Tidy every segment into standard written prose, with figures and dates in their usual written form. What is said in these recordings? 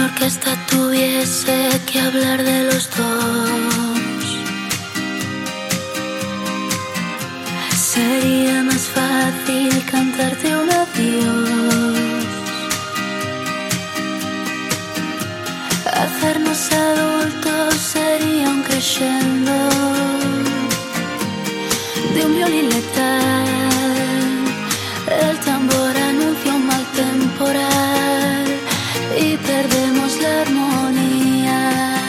orquesta tuviese que hablar de los dos, sería más fácil cantarte un adiós. Hacernos adultos sería un crescendo de un violín letal. El tambor anuncia un mal temporal y perdemos la armonía.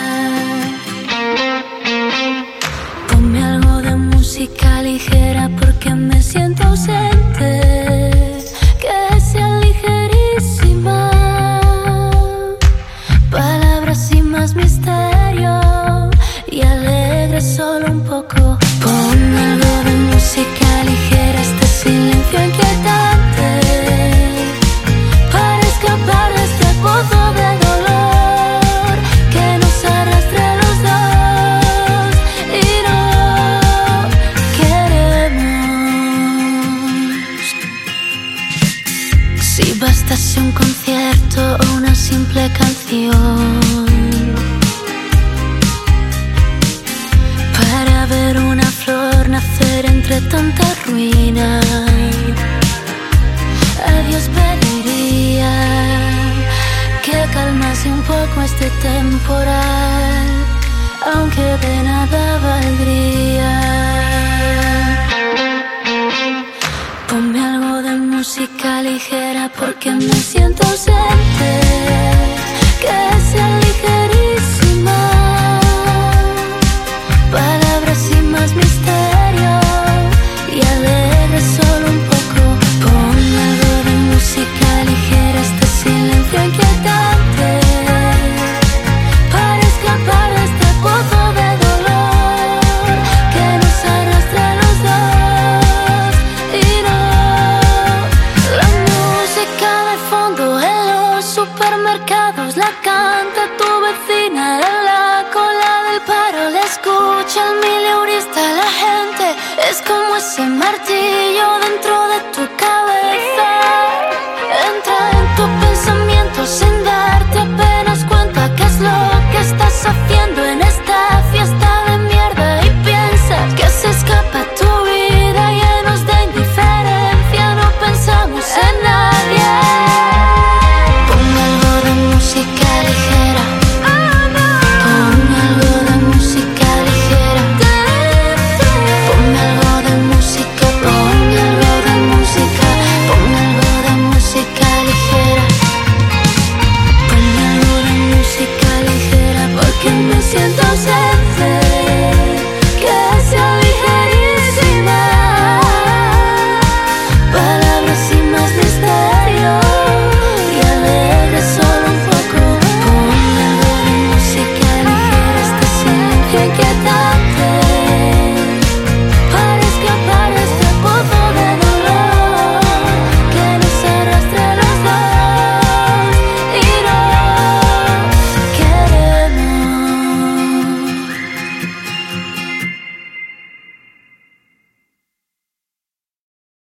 Ponme algo de música ligera porque me siento ausente, que sea ligerísima, palabras sin más misterio y alegre solo un poco. Ponme algo de música ligera, este silencio inquietante, para escapar de este pozo de dolor que nos arrastra a los dos y no queremos. Si bastase un concierto o una simple canción para ver una flor nacer entre tanta ruina, a Dios pediría que calmase un poco este temporal, aunque de nada valdría. Ponme algo de música ligera porque me siento ausente, que sea